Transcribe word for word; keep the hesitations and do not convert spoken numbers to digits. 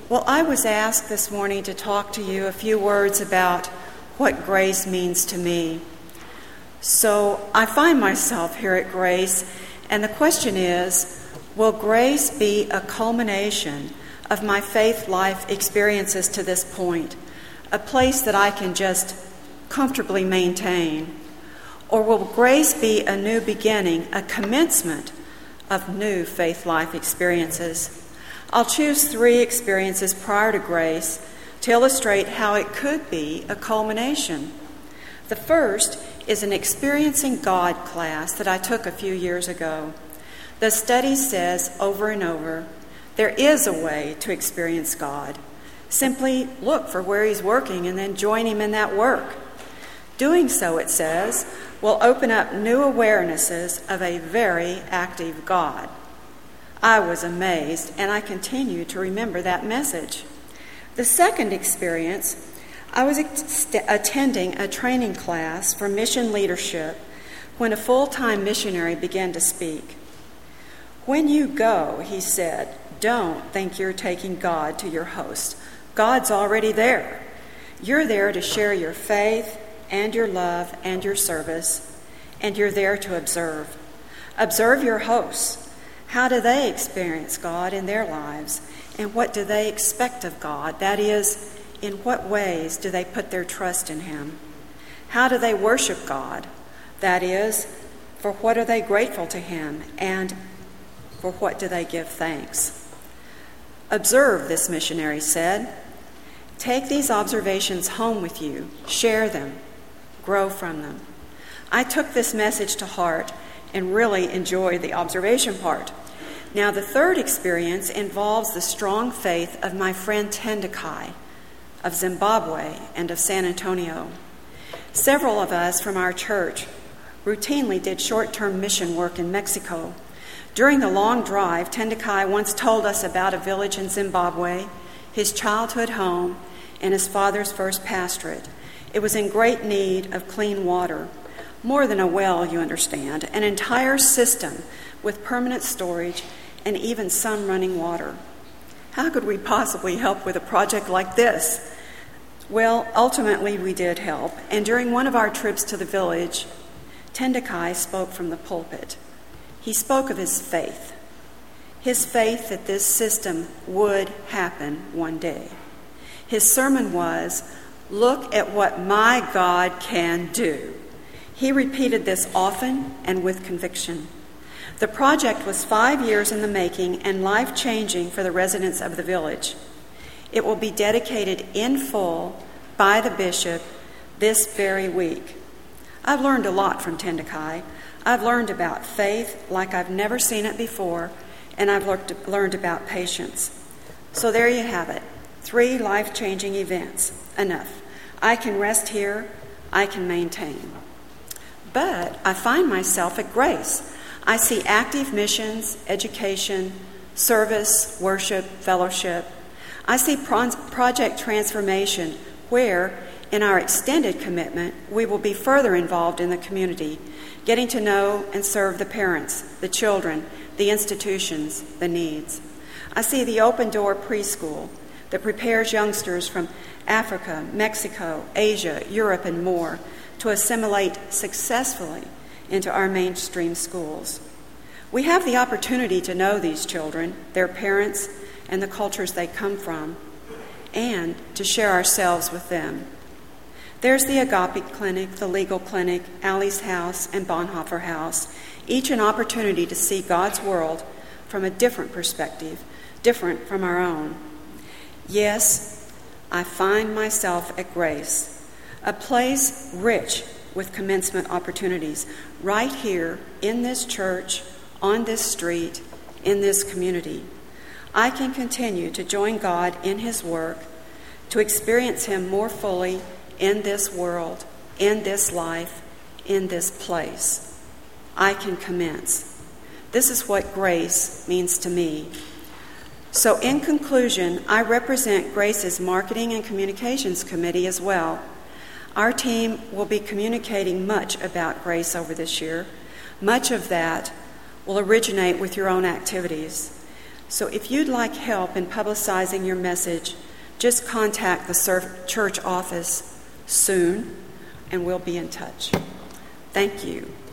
Well, I was asked this morning to talk to you a few words about what grace means to me. So I find myself here at Grace, and the question is, will grace be a culmination of my faith life experiences to this point, a place that I can just comfortably maintain? Or will grace be a new beginning, a commencement of new faith life experiences? I'll choose three experiences prior to grace to illustrate how it could be a culmination. The first is an Experiencing God class that I took a few years ago. The study says over and over, there is a way to experience God. Simply look for where He's working and then join Him in that work. Doing so, it says, will open up new awarenesses of a very active God. I was amazed, and I continue to remember that message. The second experience, I was ex- attending a training class for mission leadership when a full-time missionary began to speak. When you go, he said, don't think you're taking God to your host. God's already there. You're there to share your faith and your love and your service, and you're there to observe. Observe your hosts. How do they experience God in their lives? And what do they expect of God? That is, in what ways do they put their trust in Him? How do they worship God? That is, for what are they grateful to Him? And for what do they give thanks? Observe, this missionary said. Take these observations home with you. Share them. Grow from them. I took this message to heart and really enjoyed the observation part. Now, the third experience involves the strong faith of my friend Tendakai of Zimbabwe and of San Antonio. Several of us from our church routinely did short-term mission work in Mexico. During the long drive, Tendakai once told us about a village in Zimbabwe, his childhood home, and his father's first pastorate. It was in great need of clean water. More than a well, you understand, an entire system with permanent storage and even some running water. How could we possibly help with a project like this? Well, ultimately we did help, and during one of our trips to the village, Tendakai spoke from the pulpit. He spoke of his faith, his faith that this system would happen one day. His sermon was, "Look at what my God can do." He repeated this often and with conviction. The project was five years in the making and life-changing for the residents of the village. It will be dedicated in full by the bishop this very week. I've learned a lot from Tendakai. I've learned about faith like I've never seen it before, and I've learned about patience. So there you have it, three life-changing events. Enough. I can rest here. I can maintain. But I find myself at Grace. I see active missions, education, service, worship, fellowship. I see pro- project transformation where, in our extended commitment, we will be further involved in the community, getting to know and serve the parents, the children, the institutions, the needs. I see the Open Door preschool that prepares youngsters from Africa, Mexico, Asia, Europe, and more to assimilate successfully into our mainstream schools. We have the opportunity to know these children, their parents, and the cultures they come from, and to share ourselves with them. There's the Agape Clinic, the Legal Clinic, Allie's House, and Bonhoeffer House, each an opportunity to see God's world from a different perspective, different from our own. Yes, I find myself at Grace, a place rich with commencement opportunities, right here in this church, on this street, in this community. I can continue to join God in His work, to experience Him more fully in this world, in this life, in this place. I can commence. This is what grace means to me. So in conclusion, I represent Grace's Marketing and Communications Committee as well. Our team will be communicating much about Grace over this year. Much of that will originate with your own activities. So if you'd like help in publicizing your message, just contact the church office soon, and we'll be in touch. Thank you.